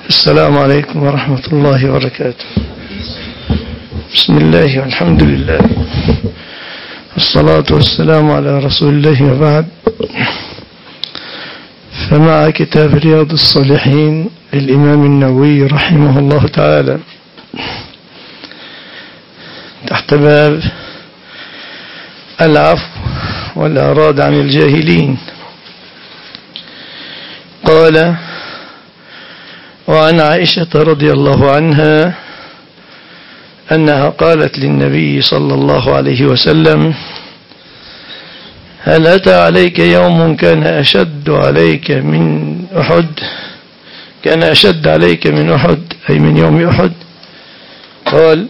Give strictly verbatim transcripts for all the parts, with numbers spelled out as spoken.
السلام عليكم ورحمة الله وبركاته. بسم الله والحمد لله والصلاة والسلام على رسول الله وبعد. فمع كتاب رياض الصالحين للإمام النووي رحمه الله تعالى تحت باب العفو والإعراض عن الجاهلين. قال: وعن عائشة رضي الله عنها أنها قالت للنبي صلى الله عليه وسلم: هل أتى عليك يوم كان أشد عليك من أحد كان أشد عليك من أحد أي من يوم أحد؟ قال: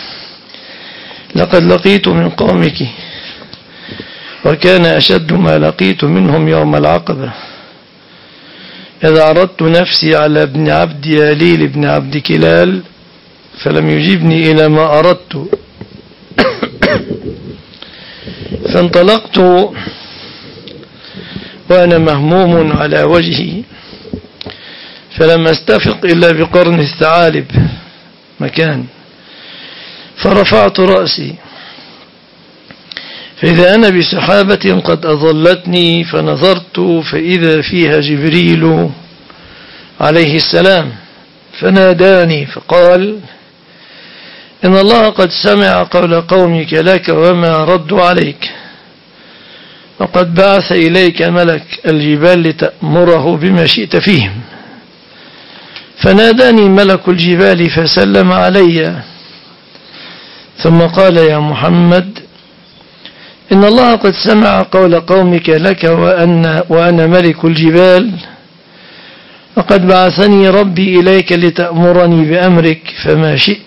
لقد لقيت من قومك وكان أشد ما لقيت منهم يوم العقبة، إذا عرضت نفسي على ابن عبد يليل ابن عبد كلال فلم يجيبني إلى ما أردت، فانطلقت وأنا مهموم على وجهي، فلم أستفق إلا بقرن الثعالب مكان، فرفعت رأسي فإذا أنا بسحابة قد أظلتني، فنظرت فإذا فيها جبريل عليه السلام، فناداني فقال: إن الله قد سمع قول قومك لك وما ردوا عليك، وقد بعث إليك ملك الجبال لتأمره بما شئت فيهم. فناداني ملك الجبال فسلم علي، ثم قال: يا محمد، إن الله قد سمع قول قومك لك وأن وأنا ملك الجبال، وقد بعثني ربي إليك لتأمرني بأمرك، فما شئت.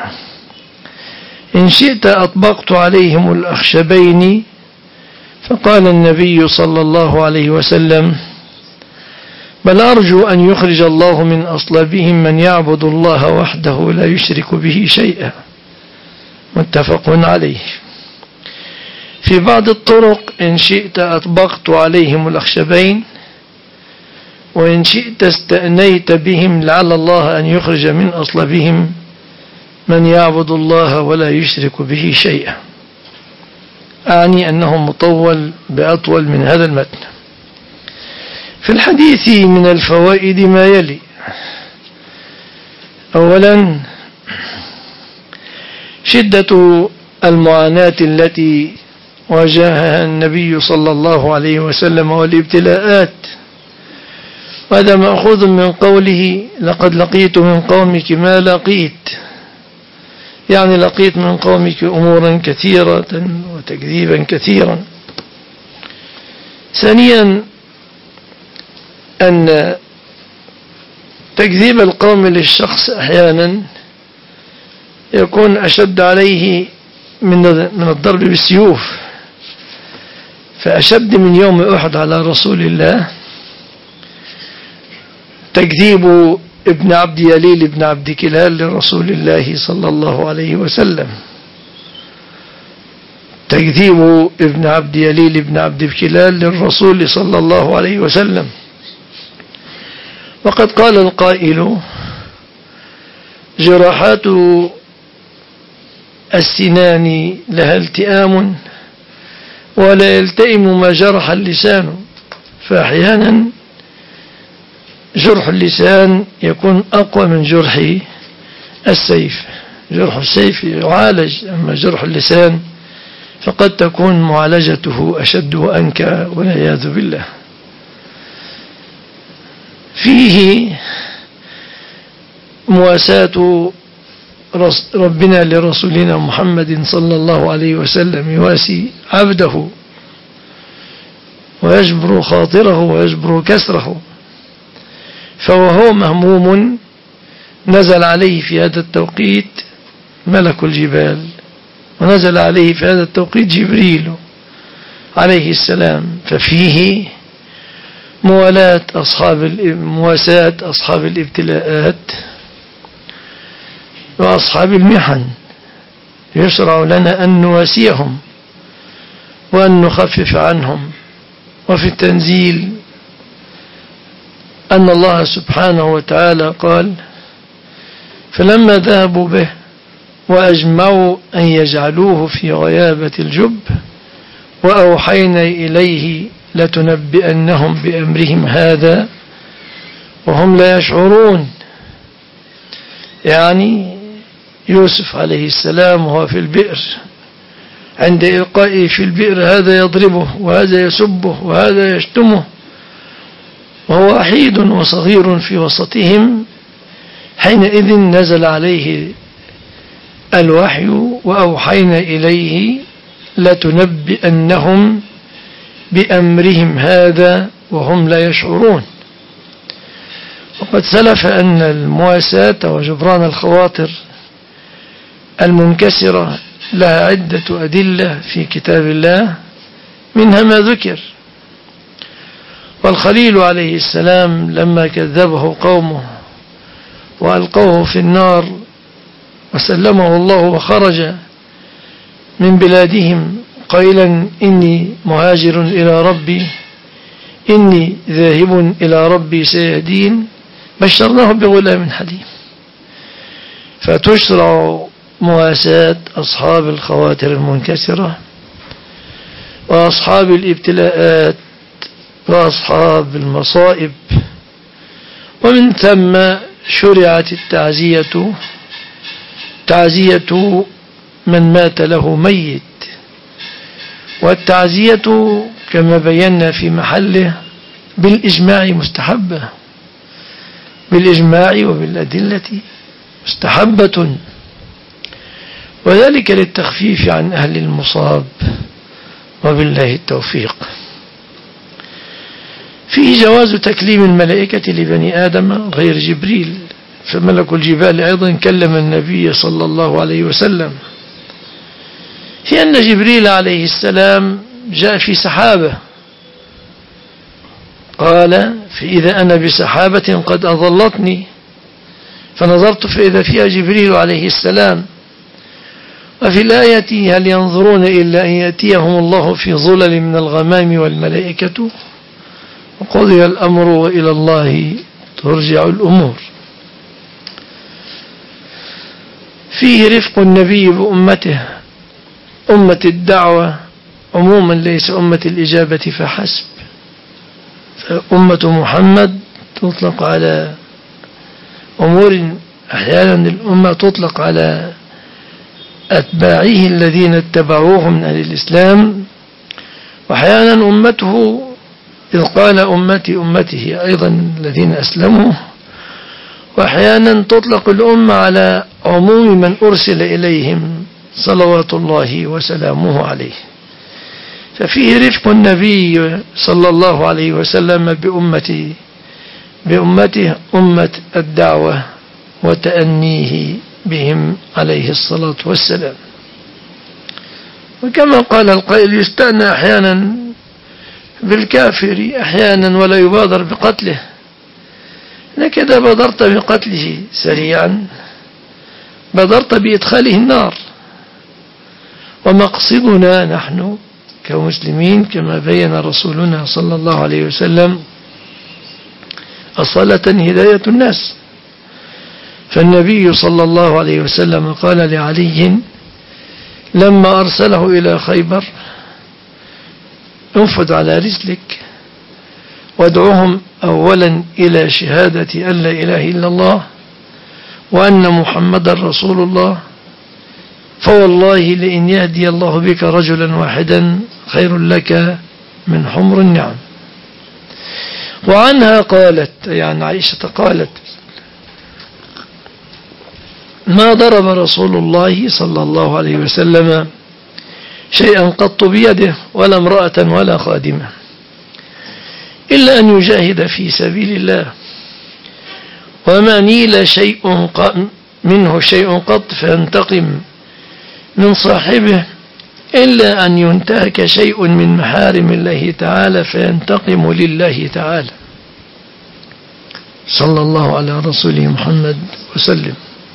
إن شئت أطبقت عليهم الأخشبين. فقال النبي صلى الله عليه وسلم: بل أرجو أن يخرج الله من أصلابهم من يعبد الله وحده لا يشرك به شيئا. متفق عليه. في بعض الطرق: إن شئت أطبقت عليهم الأخشبين، وإن شئت استأنيت بهم لعل الله أن يخرج من أصلابهم من يعبد الله ولا يشرك به شيئا. أعني أنه مطول بأطول من هذا المتن. في الحديث من الفوائد ما يلي: أولا، شدة المعاناة التي واجهها النبي صلى الله عليه وسلم والابتلاءات، وهذا مأخوذ من قوله: لقد لقيت من قومك ما لقيت، يعني لقيت من قومك أمورا كثيرة وتكذيبا كثيرا. ثانيا، أن تكذيب القوم للشخص أحيانا يكون أشد عليه من من الضرب بالسيوف، فأشد من يوم أحد على رسول الله تكذيب ابن عبد يليل ابن عبد كلال لرسول الله صلى الله عليه وسلم، تكذيب ابن عبد يليل ابن عبد كلال للرسول صلى الله عليه وسلم. وقد قال القائل: جراحات السنان لها التئام ولا يلتئم ما جرح اللسان. فأحيانا جرح اللسان يكون أقوى من جرح السيف، جرح السيف يعالج، أما جرح اللسان فقد تكون معالجته أشد وأنكى والعياذ بالله. فيه مواساة ربنا لرسولنا محمد صلى الله عليه وسلم، يواسي عبده ويجبر خاطره ويجبر كسره، فوهو مهموم نزل عليه في هذا التوقيت ملك الجبال، ونزل عليه في هذا التوقيت جبريل عليه السلام، ففيه موالاة أصحاب مواساة أصحاب الابتلاءات وأصحاب المحن. يشرع لنا أن نواسيهم وأن نخفف عنهم. وفي التنزيل أن الله سبحانه وتعالى قال: فلما ذهبوا به وأجمعوا أن يجعلوه في غيابة الجب وأوحينا إليه لتنبئنهم بأمرهم هذا وهم لا يشعرون. يعني يوسف عليه السلام وهو في البئر، عند إلقائه في البئر هذا يضربه وهذا يسبه وهذا يشتمه، وهو وحيد وصغير في وسطهم، حينئذ نزل عليه الوحي وأوحينا إليه لتنبئنهم بأمرهم هذا وهم لا يشعرون. وقد سلف أن المواساة وجبران الخواطر المنكسرة لها عدة أدلة في كتاب الله، منها ما ذكر. والخليل عليه السلام لما كذبه قومه وألقوه في النار وسلمه الله وخرج من بلادهم قائلا: إني مهاجر إلى ربي إني ذاهب إلى ربي سيهدين، بشرناه بغلام حليم. فتشرع مواساة أصحاب الخواطر المنكسرة وأصحاب الابتلاءات وأصحاب المصائب، ومن ثم شرعت التعزية تعزية من مات له ميت. والتعزية كما بينا في محله بالإجماع مستحبة، بالإجماع وبالأدلة مستحبة، وذلك للتخفيف عن أهل المصاب، وبالله التوفيق. فيه جواز تكليم الملائكة لبني آدم غير جبريل، فملك الجبال أيضا كلم النبي صلى الله عليه وسلم، في أن جبريل عليه السلام جاء في سحابة قال: فإذا أنا بسحابة قد أظلتني، فنظرت فإذا فيها جبريل عليه السلام. وفي الآية: هل ينظرون إلا أن يأتيهم الله في ظلل من الغمام والملائكة وقضي الأمر وإلى الله ترجع الأمور. فيه رفق النبي بأمته، أمة الدعوة عموما، ليس أمة الإجابة فحسب. فأمة محمد تطلق على أمور، أحيانا الأمة تطلق على أتباعه الذين اتبعوه من أهل الإسلام، وأحيانا أمته إذ قال أمتي أمته أيضا الذين أسلموا، وأحيانا تطلق الأمة على عموم من أرسل إليهم صلوات الله وسلامه عليه. ففيه رفق النبي صلى الله عليه وسلم بأمته بأمته أمة الدعوة وتأنيه بهم عليه الصلاة والسلام. وكما قال القائل: يستأنى أحيانا بالكافر أحيانا ولا يبادر بقتله، إنك إذا بادرت بقتله سريعا بادرت بإدخاله النار. ومقصدنا نحن كمسلمين كما بين رسولنا صلى الله عليه وسلم أصالة هداية الناس. فالنبي صلى الله عليه وسلم قال لعلي لما أرسله إلى خيبر: انفذ على رسلك وادعوهم أولا إلى شهادة أن لا إله إلا الله وأن محمد رسول الله، فوالله لئن يهدي الله بك رجلا واحدا خير لك من حمر النعم. وعنها قالت، يعني عائشة قالت: ما ضرب رسول الله صلى الله عليه وسلم شيئا قط بيده ولا امرأة ولا خادمة إلا أن يجاهد في سبيل الله، وما نيل شيء منه شيء قط فينتقم من صاحبه إلا أن ينتهك شيء من محارم الله تعالى فينتقم لله تعالى. صلى الله على رسوله محمد وسلم.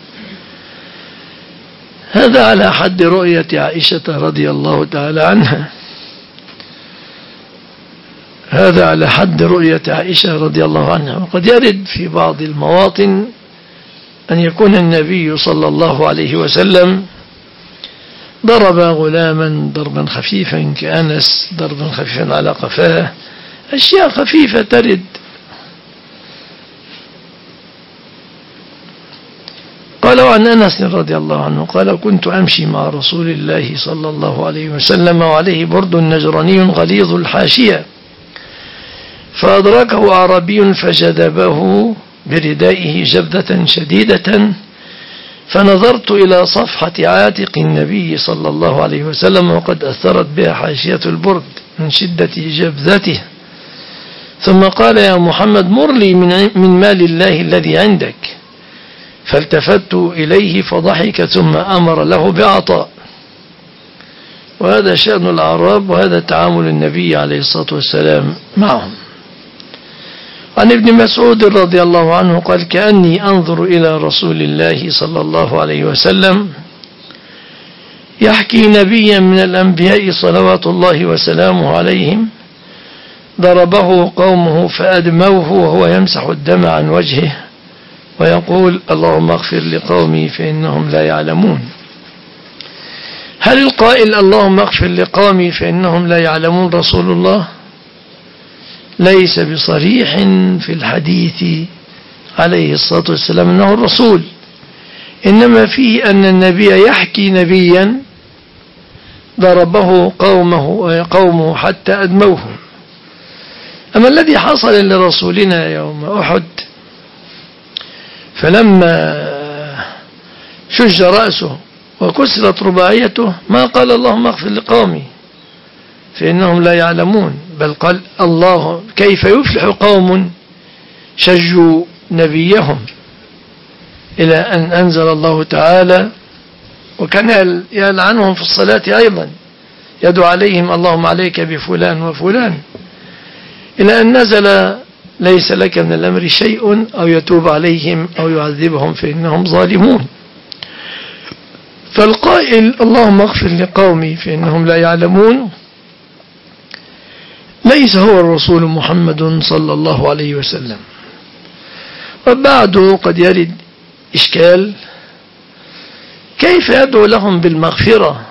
هذا على حد رؤية عائشة رضي الله تعالى عنها. هذا على حد رؤية عائشة رضي الله عنها. وقد يرد في بعض المواطن أن يكون النبي صلى الله عليه وسلم ضرب غلاما ضربا خفيفا كأنس، ضربا خفيفا على قفاه، أشياء خفيفة ترد. قال عن أنس رضي الله عنه قال: كنت أمشي مع رسول الله صلى الله عليه وسلم وعليه برد نجراني غليظ الحاشية، فأدركه أعرابي فجذبه بردائه جبدة شديدة، فنظرت إلى صفحة عاتق النبي صلى الله عليه وسلم وقد أثرت بها حاشية البرد من شدة جبذته، ثم قال: يا محمد مر لي من مال الله الذي عندك. فالتفت إليه فضحك ثم أمر له بعطاء. وهذا شأن الأعراب، وهذا تعامل النبي عليه الصلاة والسلام معهم. عن ابن مسعود رضي الله عنه قال: كأني أنظر إلى رسول الله صلى الله عليه وسلم يحكي نبيا من الأنبياء صلوات الله وسلامه عليهم ضربه قومه فأدموه وهو يمسح الدم عن وجهه ويقول: اللهم اغفر لقومي فإنهم لا يعلمون. هل القائل اللهم اغفر لقومي فإنهم لا يعلمون رسول الله؟ ليس بصريح في الحديث عليه الصلاة والسلام أنه الرسول، إنما فيه أن النبي يحكي نبيا ضربه قومه, قومه حتى أدموه. أما الذي حصل لرسولنا يوم أحد فلما شج رأسه وكسرت رباعيته ما قال اللهم اغفر لقومي فإنهم لا يعلمون، بل قال: الله كيف يفلح قوم شجوا نبيهم، إلى أن أنزل الله تعالى وكان يلعنهم في الصلاة أيضا، يدعو عليهم: اللهم عليك بفلان وفلان، إلى أن نزل: ليس لك من الأمر شيء أو يتوب عليهم أو يعذبهم فإنهم ظالمون. فالقائل اللهم اغفر لقومي فإنهم لا يعلمون ليس هو الرسول محمد صلى الله عليه وسلم. وبعده قد يرد إشكال: كيف يدعو لهم بالمغفرة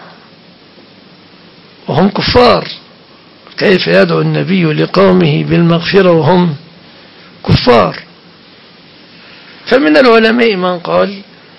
وهم كفار؟ كيف يدعو النبي لقومه بالمغفرة وهم كفار؟ فمن العلماء من قال: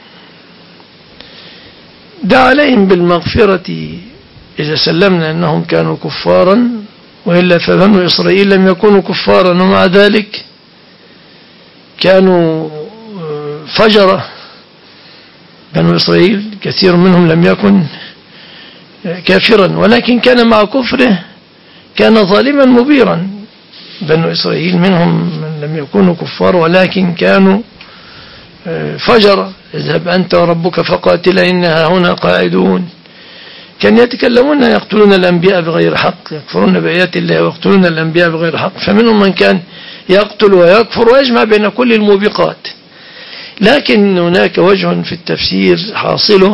دع عليهم بالمغفرة إذا سلمنا أنهم كانوا كفارا، وإلا فبنو إسرائيل لم يكونوا كفارا ومع ذلك كانوا فجرة. بنو إسرائيل كثير منهم لم يكن كافرا، ولكن كان مع كفره كان ظالما مبيرا. بنو إسرائيل منهم من لم يكونوا كفار ولكن كانوا فجرة: اذهب أنت وربك فقاتلا إنها هنا قاعدون. كان يتكلمون يقتلون الأنبياء بغير حق، يكفرون بآيات الله ويقتلون الأنبياء بغير حق. فمنهم من كان يقتل ويكفر ويجمع بين كل الموبقات. لكن هناك وجه في التفسير حاصله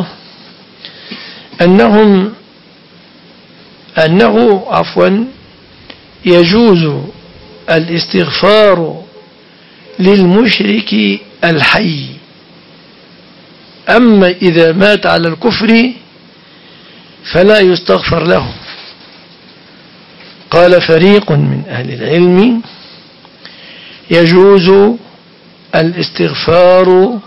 أنهم أنه عفوا يجوز الاستغفار للمشرك الحي، أما إذا مات على الكفر فلا يستغفر له. قال فريق من أهل العلم: يجوز الاستغفار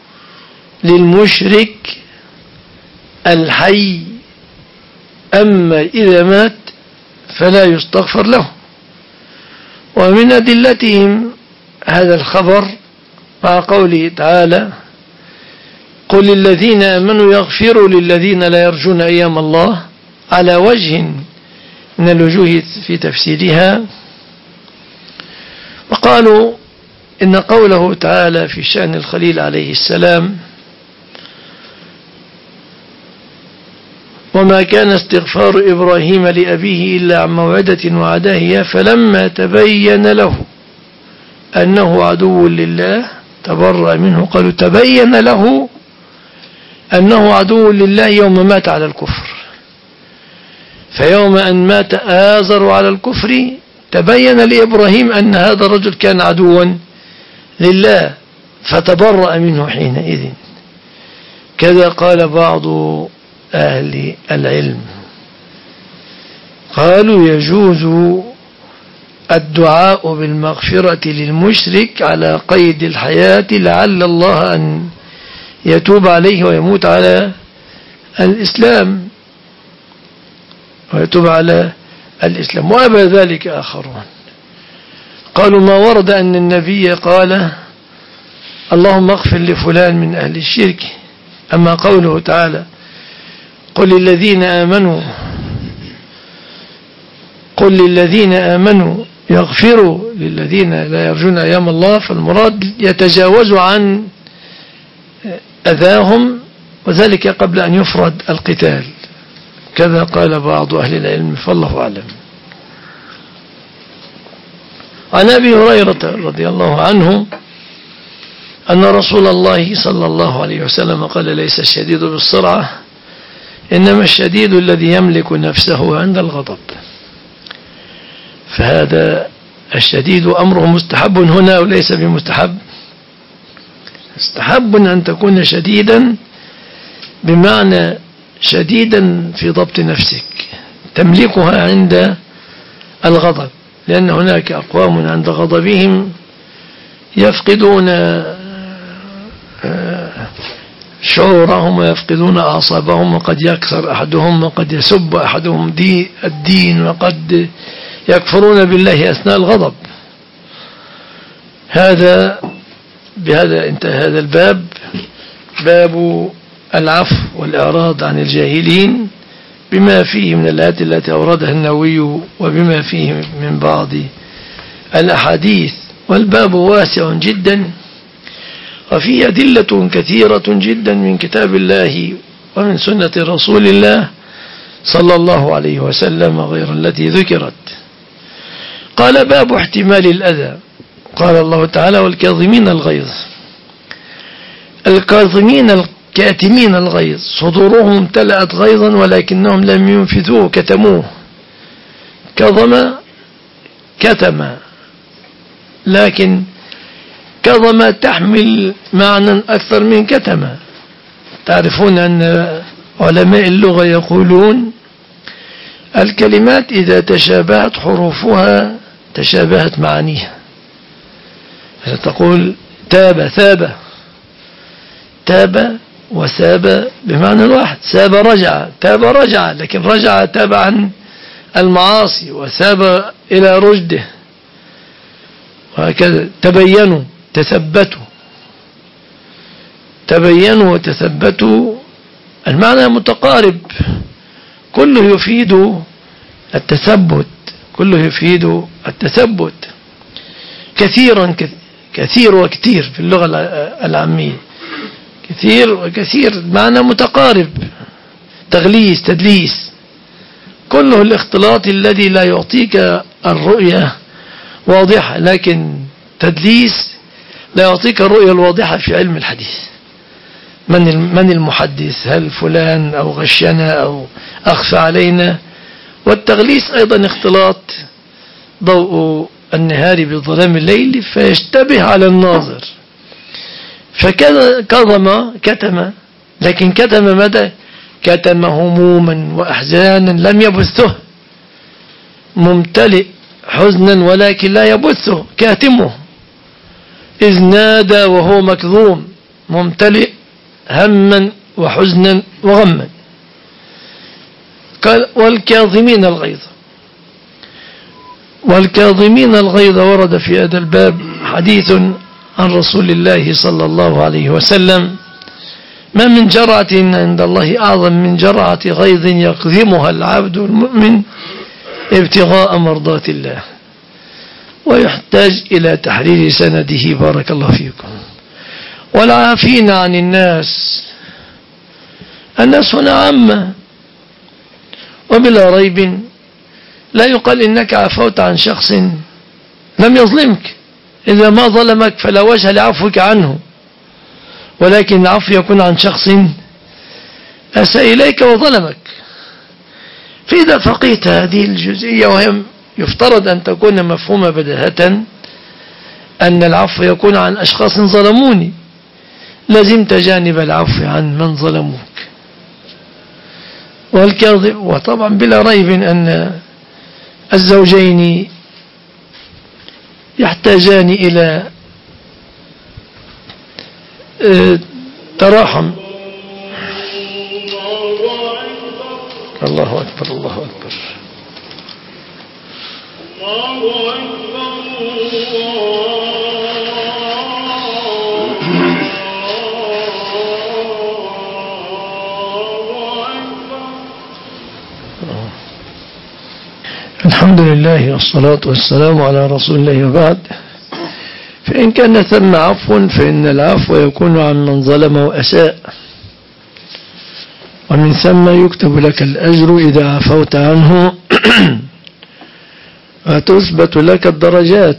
للمشرك الحي، أما إذا مات فلا يستغفر له. ومن أدلتهم هذا الخبر مع قوله تعالى: قل للذين آمنوا يغفروا للذين لا يرجون أيام الله، على وجه من الوجوه في تفسيرها. وقالوا إن قوله تعالى في شأن الخليل عليه السلام: وما كان استغفار إبراهيم لأبيه إلا عن موعدة وعدها إياه فلما تبين له أنه عدو لله تبرأ منه. قالوا تبين له أنه عدو لله يوم مات على الكفر، فيوم أن مات آزر على الكفر تبين لإبراهيم أن هذا الرجل كان عدوا لله فتبرأ منه حينئذ. كذا قال بعض أهل العلم، قالوا يجوز الدعاء بالمغفرة للمشرك على قيد الحياة لعل الله أن يتوب عليه ويموت على الإسلام ويتوب على الإسلام. وأبى ذلك آخرون، قالوا ما ورد أن النبي قال اللهم اغفر لفلان من أهل الشرك. أما قوله تعالى قل للذين آمنوا قل للذين آمنوا يغفروا للذين لا يرجون أيام الله، فالمراد يتجاوز عن أذاهم، وذلك قبل أن يفرض القتال. كذا قال بعض أهل العلم فالله أعلم. عن أبي هريرة رضي الله عنه أن رسول الله صلى الله عليه وسلم قال ليس الشديد بالسرعة إنما الشديد الذي يملك نفسه عند الغضب. فهذا الشديد أمره مستحب هنا وليس بمستحب. مستحب أن تكون شديدا بمعنى شديدا في ضبط نفسك تملكها عند الغضب، لأن هناك أقوام عند غضبهم يفقدون شعورهم ويفقدون أعصابهم، وقد يكسر أحدهم وقد يسب أحدهم دي الدين وقد يكفرون بالله أثناء الغضب. هذا بهذا انتهى هذا الباب، باب العفو والإعراض عن الجاهلين، بما فيه من الآيات التي أوردها النووي وبما فيه من بعض الأحاديث. والباب واسع جدا وفيه أدلة كثيرة جدا من كتاب الله ومن سنة رسول الله صلى الله عليه وسلم غير التي ذكرت. قال باب احتمال الأذى. قال الله تعالى والكاظمين الغيظ. الكاظمين الكاتمين الغيظ صدورهم امتلأت غيظا ولكنهم لم ينفذوه كتموه. كظم كتم، لكن كظم تحمل معنى أكثر من كتم. تعرفون أن علماء اللغة يقولون الكلمات إذا تشابهت حروفها تشابهت معانيها. تقول تاب ثاب، تاب وثاب بمعنى واحد. ساب رجع، تاب رجع، لكن رجع تاب عن المعاصي وثاب إلى رشده. وهكذا تبينوا تثبتوا، تبينوا وتثبتوا، المعنى متقارب، كله يفيد التثبت، كله يفيد التثبت. كثيرا كثير وكثير في اللغة العامية، كثير وكثير معنى متقارب. تغليس تدليس، كله الاختلاط الذي لا يعطيك الرؤية واضحة، لكن تدليس لا يعطيك الرؤية الواضحة في علم الحديث. من من المحدث؟ هل فلان أو غشنا أو أخفى علينا؟ والتغليس أيضا اختلاط ضوء النهار بظلام الليل فيشتبه على الناظر. فكذا كظم كتم، لكن كتم مدى كتم هموما وأحزانا لم يبثه، ممتلئ حزنا ولكن لا يبثه كاتمه. إذ نادى وهو مكظوم، ممتلئ هما وحزنا وغما. والكاظمين الغيظ. والكاظمين الغيظ ورد في هذا الباب حديث عن رسول الله صلى الله عليه وسلم: ما من جرعة عند الله أعظم من جرعة غيظ يكظمها العبد المؤمن ابتغاء مرضات الله. ويحتاج إلى تحرير سنده. بارك الله فيكم. والعافين عن الناس. الناس هنا عامة، وبلا ريب لا يقال إنك عفوت عن شخص لم يظلمك. إذا ما ظلمك فلا وجه لعفوك عنه، ولكن العفو يكون عن شخص أساء إليك وظلمك. فإذا فقهت هذه الجزئية وهي يفترض أن تكون مفهومة بداهة أن العفو يكون عن أشخاص ظلموني، لازمت جانب العفو عن من ظلموك. والكاظم، وطبعا بلا ريب أن الزوجين يحتاجان إلى تراحم. الله أكبر الله أكبر. الحمد لله والصلاة والسلام على رسول الله، وبعد. فإن كان ثم عفو فإن العفو يكون عن من ظلم وأساء، ومن ثم يكتب لك الأجر إذا عفوت عنه وتثبت لك الدرجات.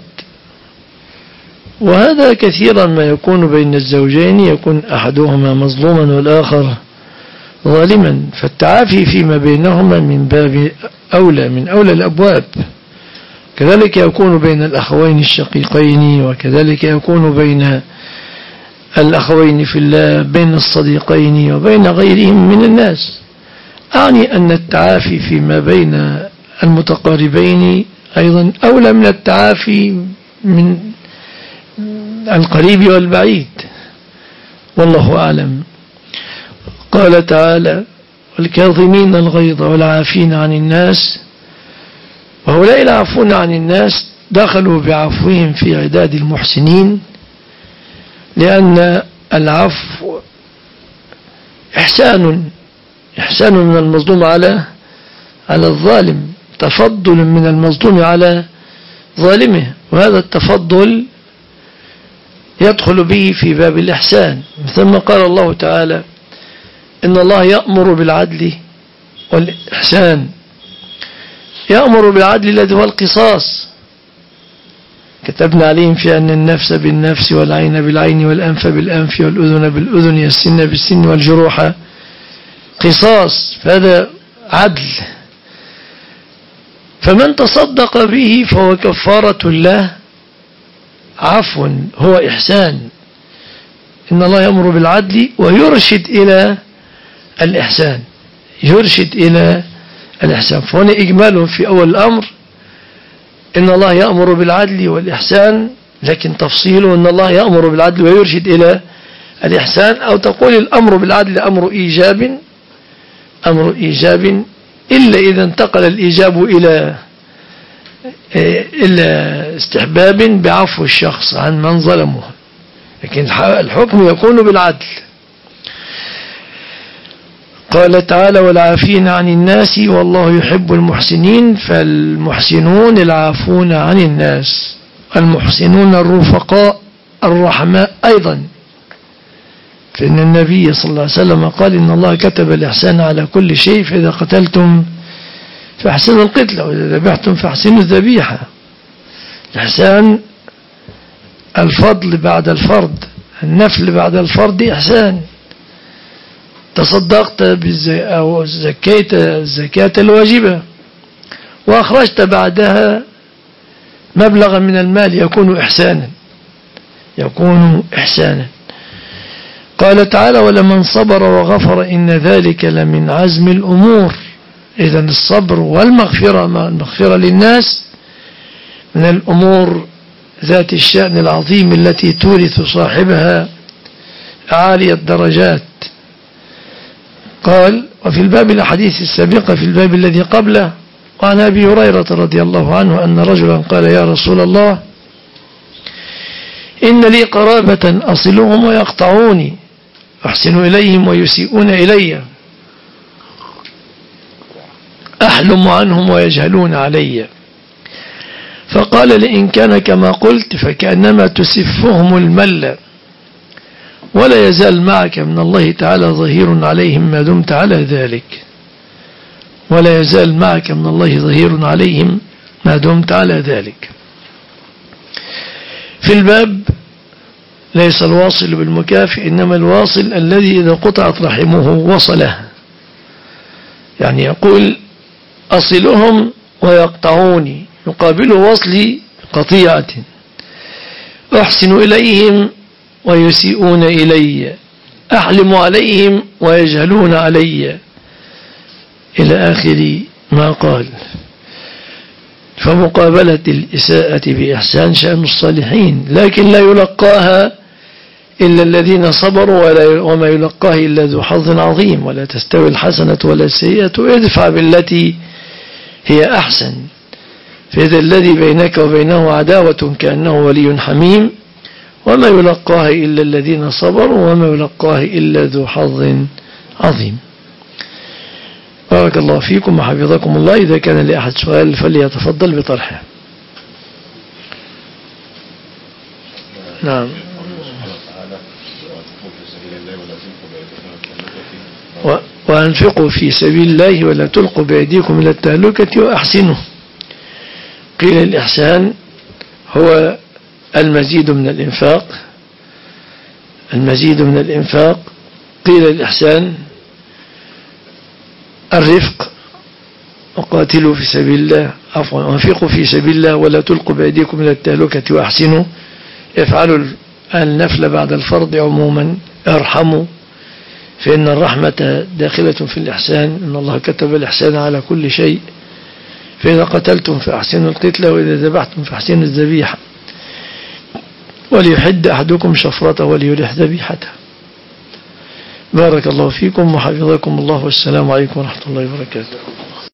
وهذا كثيرا ما يكون بين الزوجين، يكون أحدهما مظلوما والآخر ظالما، فالتعافي فيما بينهما من باب أولى من أولى الأبواب. كذلك يكون بين الأخوين الشقيقين، وكذلك يكون بين الأخوين في الله، بين الصديقين وبين غيرهم من الناس. أعني أن التعافي فيما بين المتقاربين أيضا أولى من التعافي من القريب والبعيد، والله أعلم. قال تعالى: والكاظمين الغيظ والعافين عن الناس. وهؤلاء العافون عن الناس دخلوا بعفوهم في عداد المحسنين، لأن العفو إحسان إحسان من المظلوم على على الظالم، تفضل من المظلوم على ظالمه، وهذا التفضل يدخل به في باب الإحسان. ثم قال الله تعالى: إن الله يأمر بالعدل والإحسان. يأمر بالعدل الذي هو القصاص. كتبنا عليهم في أن النفس بالنفس والعين بالعين والأنف بالأنف والأذن بالأذن والسن بالسن والجروح قصاص، فهذا عدل. فمن تصدق به فهو كفارة له، عفو هو إحسان. إن الله يأمر بالعدل ويرشد إلى الإحسان، يرشد إلى الإحسان. فهنا إجمال في أول الأمر: إن الله يأمر بالعدل والإحسان، لكن تفصيله إن الله يأمر بالعدل ويرشد إلى الإحسان. أو تقول الأمر بالعدل أمر إيجاب أمر إيجاب إلا إذا انتقل الإيجاب إلى إلى استحباب بعفو الشخص عن من ظلمه، لكن الحكم يكون بالعدل. قال تعالى: والعافين عن الناس والله يحب المحسنين. فالمحسنون العافون عن الناس، المحسنون الرفقاء الرحماء أيضا. فإن النبي صلى الله عليه وسلم قال: إن الله كتب الإحسان على كل شيء، فإذا قتلتم فأحسنوا القتل، وإذا ذبحتم فأحسنوا الذبيحة. الإحسان الفضل بعد الفرض، النفل بعد الفرض إحسان. تصدقت أو زكيت الزكاة الواجبة وأخرجت بعدها مبلغا من المال، يكون إحسانا يكون إحسانا. قال تعالى: ولمن صبر وغفر إن ذلك لمن عزم الأمور. إذن الصبر والمغفرة مع المغفرة للناس من الأمور ذات الشأن العظيم التي تورث صاحبها عالية الدرجات. قال: وفي الباب الأحاديث السابقة في الباب الذي قبله، وعن أبي هريرة رضي الله عنه أن رجلا قال: يا رسول الله، إن لي قرابة أصلهم ويقطعوني، أحسن إليهم ويسيئون إلي، أحلم عنهم ويجهلون علي. فقال: لئن كان كما قلت فكأنما تسفهم المل، ولا يزال معك من الله تعالى ظهير عليهم ما دمت على ذلك. ولا يزال معك من الله ظهير عليهم ما دمت على ذلك. في الباب ليس الواصل بالمكافئ، إنما الواصل الذي إذا قطعت رحمه وصله. يعني يقول: أصلهم ويقطعوني، يقابله وصلي قطيعة، أحسن إليهم ويسيئون إلي، أحلم عليهم ويجهلون علي، إلى آخر ما قال. فمقابلة الإساءة بإحسان شأن الصالحين، لكن لا يلقاها إلا الذين صبروا، ولا وما يلقاه إلا ذو حظ عظيم. ولا تستوي الحسنة ولا السيئة، ادفع بالتي هي أحسن، فإذا الذي بينك وبينه عداوة كأنه ولي حميم، وما يلقاه إلا الذين صبروا، وما يلقاه إلا ذو حظ عظيم. بارك الله فيكم وحفظكم الله. إذا كان لأحد سؤال فليتفضل بطرحه. نعم. وأنفقوا في سبيل الله ولا تلقوا بأيديكم إلى التهلكة وأحسنوا. قيل الإحسان هو المزيد من الإنفاق، المزيد من الإنفاق. قيل الإحسان الرفق، وقاتلوا في سبيل الله، عفوا وانفقوا في سبيل الله ولا تلقوا بأيديكم إلى التهلكة وأحسنوا. افعلوا النفل بعد الفرض عموما، ارحموا، فإن الرحمة داخلة في الإحسان، إن الله كتب الإحسان على كل شيء. فإذا قتلتم فأحسنوا القتلة، وإذا ذبحتم فأحسنوا الذبيحة، وليحد أحدكم شفرته وليرح ذبيحته. بارك الله فيكم وحفظكم الله، والسلام عليكم ورحمة الله وبركاته.